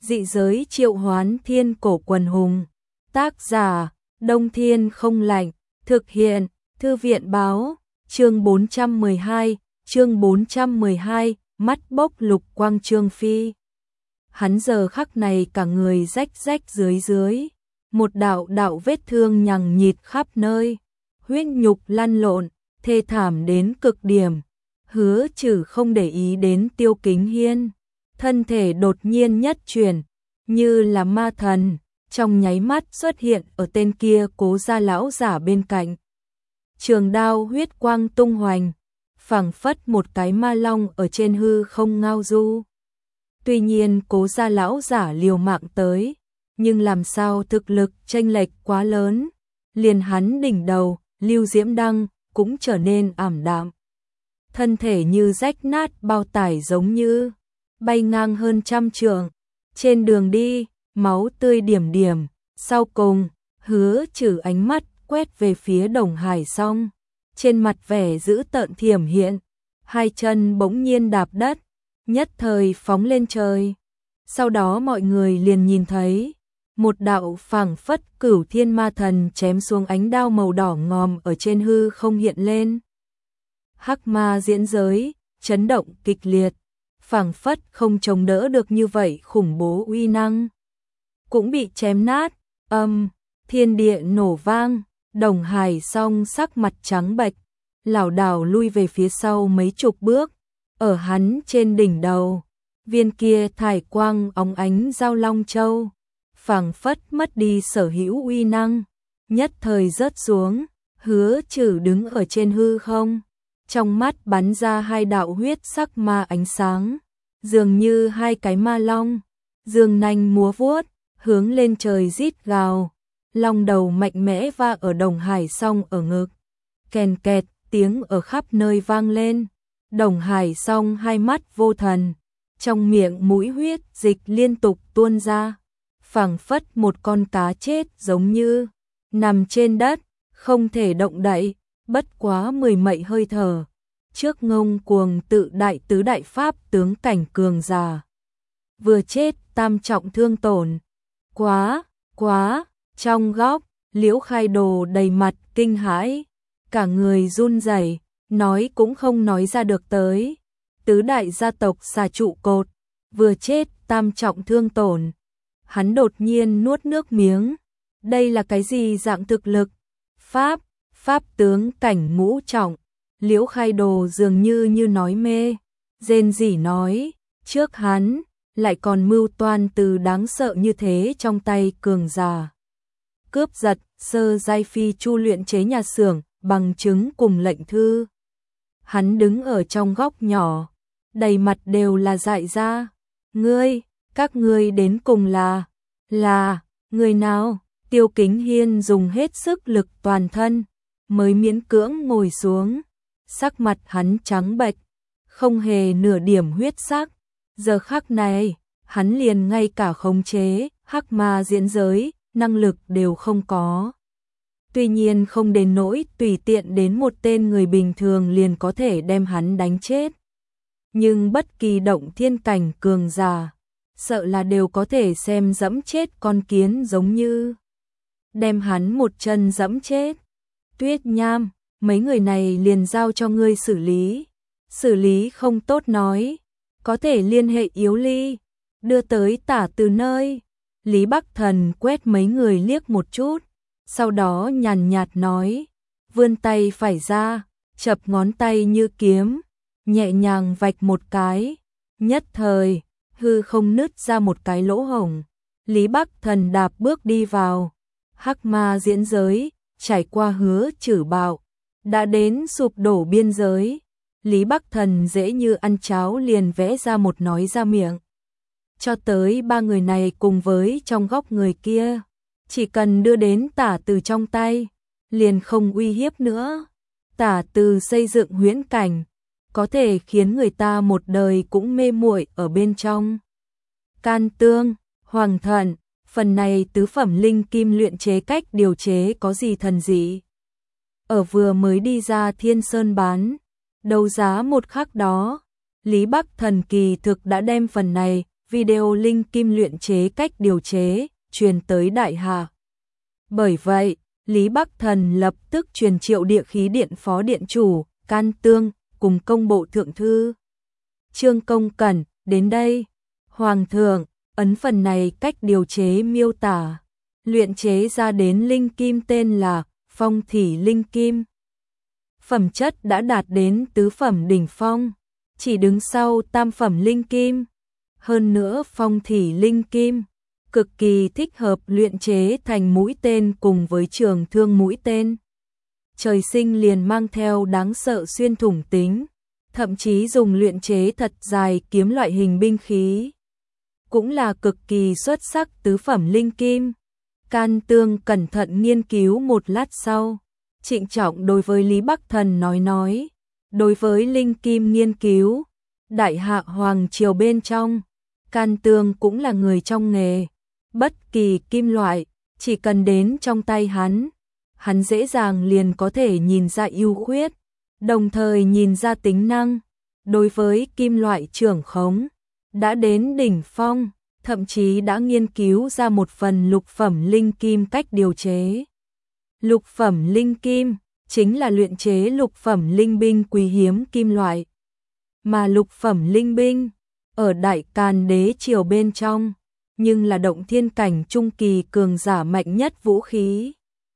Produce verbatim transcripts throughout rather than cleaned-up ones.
Dị giới triệu hoán thiên cổ quần hùng. Tác giả, Đông Thiên Không Lạnh. Thực hiện, Thư viện báo. Chương bốn trăm mười hai, chương bốn trăm mười hai, mắt bốc lục quang Trương Phi. Hắn giờ khắc này cả người rách rách dưới dưới. Một đạo đạo vết thương nhằng nhịt khắp nơi. Huyết nhục lăn lộn, thê thảm đến cực điểm. Hứa Trừ không để ý đến Tiêu Kính Hiên. Thân thể đột nhiên nhất chuyển, như là ma thần, trong nháy mắt xuất hiện ở tên kia Cố gia lão giả bên cạnh. Trường đao huyết quang tung hoành, phảng phất một cái ma long ở trên hư không ngao du. Tuy nhiên Cố gia lão giả liều mạng tới, nhưng làm sao thực lực chênh lệch quá lớn, liền hắn đỉnh đầu, Lưu Diễm Đăng cũng trở nên ảm đạm. Thân thể như rách nát bao tải giống như bay ngang hơn trăm trượng, trên đường đi, máu tươi điểm điểm, sau cùng, Hứa Trừ ánh mắt quét về phía Đồng Hải Song, trên mặt vẻ dữ tợn thiểm hiện, hai chân bỗng nhiên đạp đất, nhất thời phóng lên trời. Sau đó mọi người liền nhìn thấy, một đạo phảng phất cửu thiên ma thần chém xuống ánh đao màu đỏ ngòm ở trên hư không hiện lên. Hắc ma diễn giới, chấn động kịch liệt, phảng phất không chống đỡ được như vậy khủng bố uy năng. Cũng bị chém nát, âm, thiên địa nổ vang, Đồng Hải Song sắc mặt trắng bệch, lảo đảo lui về phía sau mấy chục bước, ở hắn trên đỉnh đầu, viên kia thải quang óng ánh giao long châu, phảng phất mất đi sở hữu uy năng, nhất thời rớt xuống. Hứa Trừ đứng ở trên hư không, trong mắt bắn ra hai đạo huyết sắc ma ánh sáng, dường như hai cái ma long, dương nanh múa vuốt, hướng lên trời rít gào. Long đầu mạnh mẽ va ở Đồng Hải Song ở ngực, kèn kẹt, tiếng ở khắp nơi vang lên. Đồng Hải Song hai mắt vô thần, trong miệng mũi huyết dịch liên tục tuôn ra, phảng phất một con cá chết giống như nằm trên đất, không thể động đậy, bất quá mười mấy hơi thở. Trước ngông cuồng tự đại tứ đại pháp tướng cảnh cường già, vừa chết tam trọng thương tổn. Quá, quá, trong góc, Liễu Khai Đồ đầy mặt kinh hãi, cả người run rẩy, nói cũng không nói ra được tới. Tứ đại gia tộc xà trụ cột, vừa chết tam trọng thương tổn. Hắn đột nhiên nuốt nước miếng, đây là cái gì dạng thực lực? Pháp, pháp tướng cảnh ngũ trọng. Liễu Khai Đồ dường như như nói mê, rên rỉ nói, trước hắn, lại còn mưu toan từ đáng sợ như thế trong tay cường già. Cướp giật, sơ giai phi chu luyện chế nhà xưởng, bằng chứng cùng lệnh thư. Hắn đứng ở trong góc nhỏ, đầy mặt đều là dại ra. Ngươi, các ngươi đến cùng là, là, người nào? Tiêu Kính Hiên dùng hết sức lực toàn thân, mới miễn cưỡng ngồi xuống. Sắc mặt hắn trắng bệch, không hề nửa điểm huyết sắc. Giờ khắc này, hắn liền ngay cả khống chế, hắc ma diễn giới, năng lực đều không có. Tuy nhiên không đến nỗi tùy tiện đến một tên người bình thường liền có thể đem hắn đánh chết. Nhưng bất kỳ động thiên cảnh cường giả, sợ là đều có thể xem dẫm chết con kiến giống như. Đem hắn một chân dẫm chết. Tuyết Nham, mấy người này liền giao cho ngươi xử lý. Xử lý không tốt nói, có thể liên hệ Yếu Ly, đưa tới Tả Từ nơi. Lý Bắc Thần quét mấy người liếc một chút, sau đó nhàn nhạt nói, vươn tay phải ra, chập ngón tay như kiếm, nhẹ nhàng vạch một cái, nhất thời, hư không nứt ra một cái lỗ hổng. Lý Bắc Thần đạp bước đi vào, hắc ma diễn giới, trải qua Hứa Trừ bạo, đã đến sụp đổ biên giới. Lý Bắc Thần dễ như ăn cháo liền vẽ ra một nói ra miệng. Cho tới ba người này cùng với trong góc người kia, chỉ cần đưa đến Tả Từ trong tay, liền không uy hiếp nữa. Tả Từ xây dựng huyễn cảnh, có thể khiến người ta một đời cũng mê muội ở bên trong. Can Tương, Hoàng Thận, phần này tứ phẩm linh kim luyện chế cách điều chế có gì thần dị. Ở vừa mới đi ra Thiên Sơn bán, đấu giá một khắc đó, Lý Bắc Thần kỳ thực đã đem phần này video linh kim luyện chế cách điều chế, truyền tới đại hạ. Bởi vậy, Lý Bắc Thần lập tức truyền triệu địa khí điện phó điện chủ, Can Tương, cùng công bộ thượng thư. Trương Công Cẩn, đến đây. Hoàng thượng, ấn phần này cách điều chế miêu tả. Luyện chế ra đến linh kim tên là Phong Thủy Linh Kim. Phẩm chất đã đạt đến tứ phẩm đỉnh phong, chỉ đứng sau tam phẩm linh kim. Hơn nữa Phong Thủy Linh Kim cực kỳ thích hợp luyện chế thành mũi tên cùng với trường thương mũi tên. Trời sinh liền mang theo đáng sợ xuyên thủng tính, thậm chí dùng luyện chế thật dài kiếm loại hình binh khí. Cũng là cực kỳ xuất sắc tứ phẩm linh kim. Can Tương cẩn thận nghiên cứu một lát sau, trịnh trọng đối với Lý Bắc Thần nói nói, đối với linh kim nghiên cứu, đại hạ hoàng triều bên trong, Can Tương cũng là người trong nghề, bất kỳ kim loại, chỉ cần đến trong tay hắn, hắn dễ dàng liền có thể nhìn ra ưu khuyết, đồng thời nhìn ra tính năng, đối với kim loại trưởng khống, đã đến đỉnh phong, thậm chí đã nghiên cứu ra một phần lục phẩm linh kim cách điều chế. Lục phẩm linh kim chính là luyện chế lục phẩm linh binh quý hiếm kim loại, mà lục phẩm linh binh ở Đại Càn đế triều bên trong, nhưng là động thiên cảnh trung kỳ cường giả mạnh nhất vũ khí.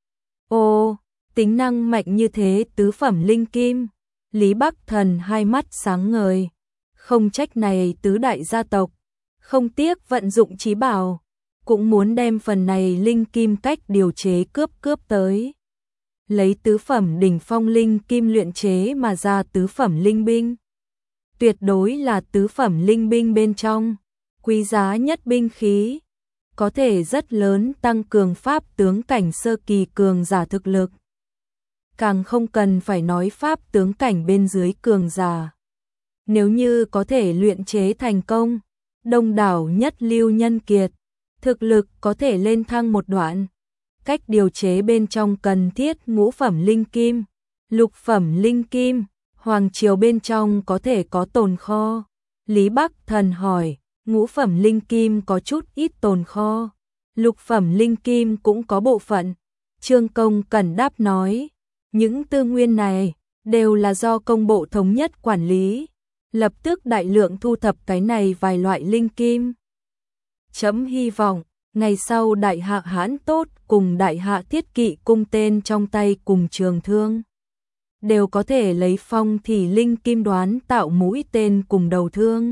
Ô, tính năng mạnh như thế tứ phẩm linh kim, Lý Bắc Thần hai mắt sáng ngời, không trách này tứ đại gia tộc, không tiếc vận dụng trí bảo, cũng muốn đem phần này linh kim cách điều chế cướp cướp tới. Lấy tứ phẩm đỉnh phong linh kim luyện chế mà ra tứ phẩm linh binh. Tuyệt đối là tứ phẩm linh binh bên trong, quý giá nhất binh khí, có thể rất lớn tăng cường pháp tướng cảnh sơ kỳ cường giả thực lực. Càng không cần phải nói pháp tướng cảnh bên dưới cường giả. Nếu như có thể luyện chế thành công, đông đảo nhất lưu nhân kiệt, thực lực có thể lên thăng một đoạn. Cách điều chế bên trong cần thiết ngũ phẩm linh kim, lục phẩm linh kim, hoàng triều bên trong có thể có tồn kho. Lý Bắc Thần hỏi, ngũ phẩm linh kim có chút ít tồn kho, lục phẩm linh kim cũng có bộ phận. Trương Công Cẩn đáp nói, những tư nguyên này đều là do công bộ thống nhất quản lý, lập tức đại lượng thu thập cái này vài loại linh kim. Chấm hy vọng, ngày sau đại hạ Hãn Tốt cùng đại hạ Thiết Kỵ cung tên trong tay cùng trường thương, đều có thể lấy phong thì linh kim đoán tạo mũi tên cùng đầu thương.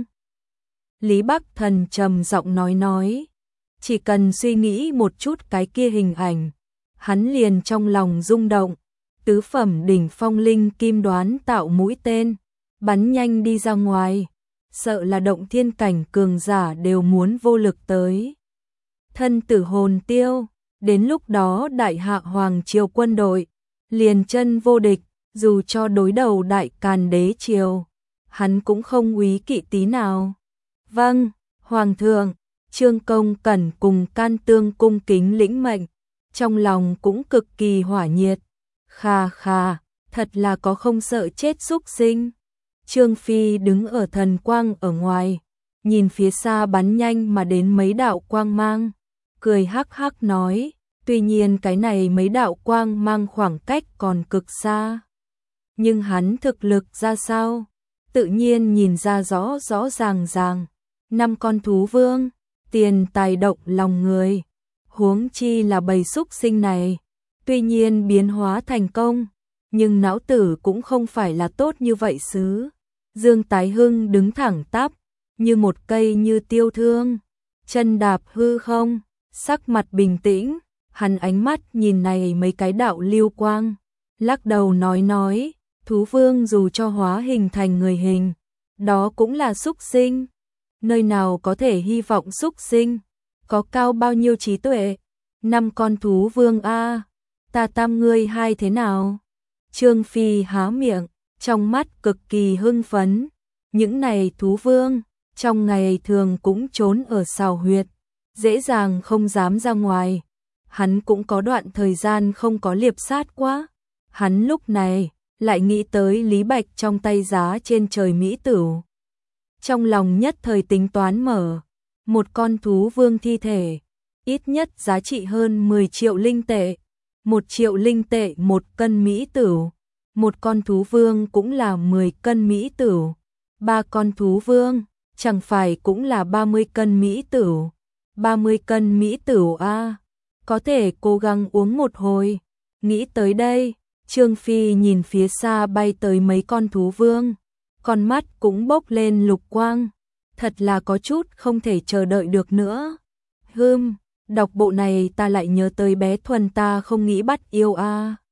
Lý Bắc Thần trầm giọng nói nói, chỉ cần suy nghĩ một chút cái kia hình ảnh, hắn liền trong lòng rung động, tứ phẩm đỉnh phong linh kim đoán tạo mũi tên, bắn nhanh đi ra ngoài, sợ là động thiên cảnh cường giả đều muốn vô lực tới. Thân tử hồn tiêu, đến lúc đó đại hạ hoàng triều quân đội, liền chân vô địch, dù cho đối đầu Đại Càn đế triều, hắn cũng không úy kỵ tí nào. Vâng, Hoàng thượng, Trương Công Cẩn cùng Can Tương cung kính lĩnh mệnh, trong lòng cũng cực kỳ hỏa nhiệt. Khà khà, thật là có không sợ chết xúc sinh. Trương Phi đứng ở thần quang ở ngoài, nhìn phía xa bắn nhanh mà đến mấy đạo quang mang, cười hắc hắc nói, tuy nhiên cái này mấy đạo quang mang khoảng cách còn cực xa. Nhưng hắn thực lực ra sao? Tự nhiên nhìn ra rõ rõ ràng ràng. Năm con thú vương, tiền tài động lòng người. Huống chi là bầy súc sinh này. Tuy nhiên biến hóa thành công, nhưng não tử cũng không phải là tốt như vậy xứ. Dương Tái Hưng đứng thẳng tắp, như một cây như tiêu thương. Chân đạp hư không, sắc mặt bình tĩnh. Hắn ánh mắt nhìn này mấy cái đạo lưu quang. Lắc đầu nói nói. Thú vương dù cho hóa hình thành người hình, đó cũng là súc sinh. Nơi nào có thể hy vọng súc sinh, có cao bao nhiêu trí tuệ. Năm con thú vương a, ta tam ngươi hai thế nào? Trương Phi há miệng, trong mắt cực kỳ hưng phấn. Những này thú vương, trong ngày thường cũng trốn ở sào huyệt, dễ dàng không dám ra ngoài. Hắn cũng có đoạn thời gian không có liệp sát quá. Hắn lúc này lại nghĩ tới Lý Bạch trong tay giá trên trời mỹ tửu. Trong lòng nhất thời tính toán mở, một con thú vương thi thể, ít nhất giá trị hơn mười triệu linh tệ, một triệu linh tệ một cân mỹ tửu, một con thú vương cũng là mười cân mỹ tửu, ba con thú vương, chẳng phải cũng là ba mươi cân mỹ tửu, ba mươi cân mỹ tửu a, có thể cố gắng uống một hồi. Nghĩ tới đây, Trương Phi nhìn phía xa bay tới mấy con thú vương, con mắt cũng bốc lên lục quang, thật là có chút không thể chờ đợi được nữa. Hừm, đọc bộ này ta lại nhớ tới bé Thuần ta không nghĩ bắt yêu a.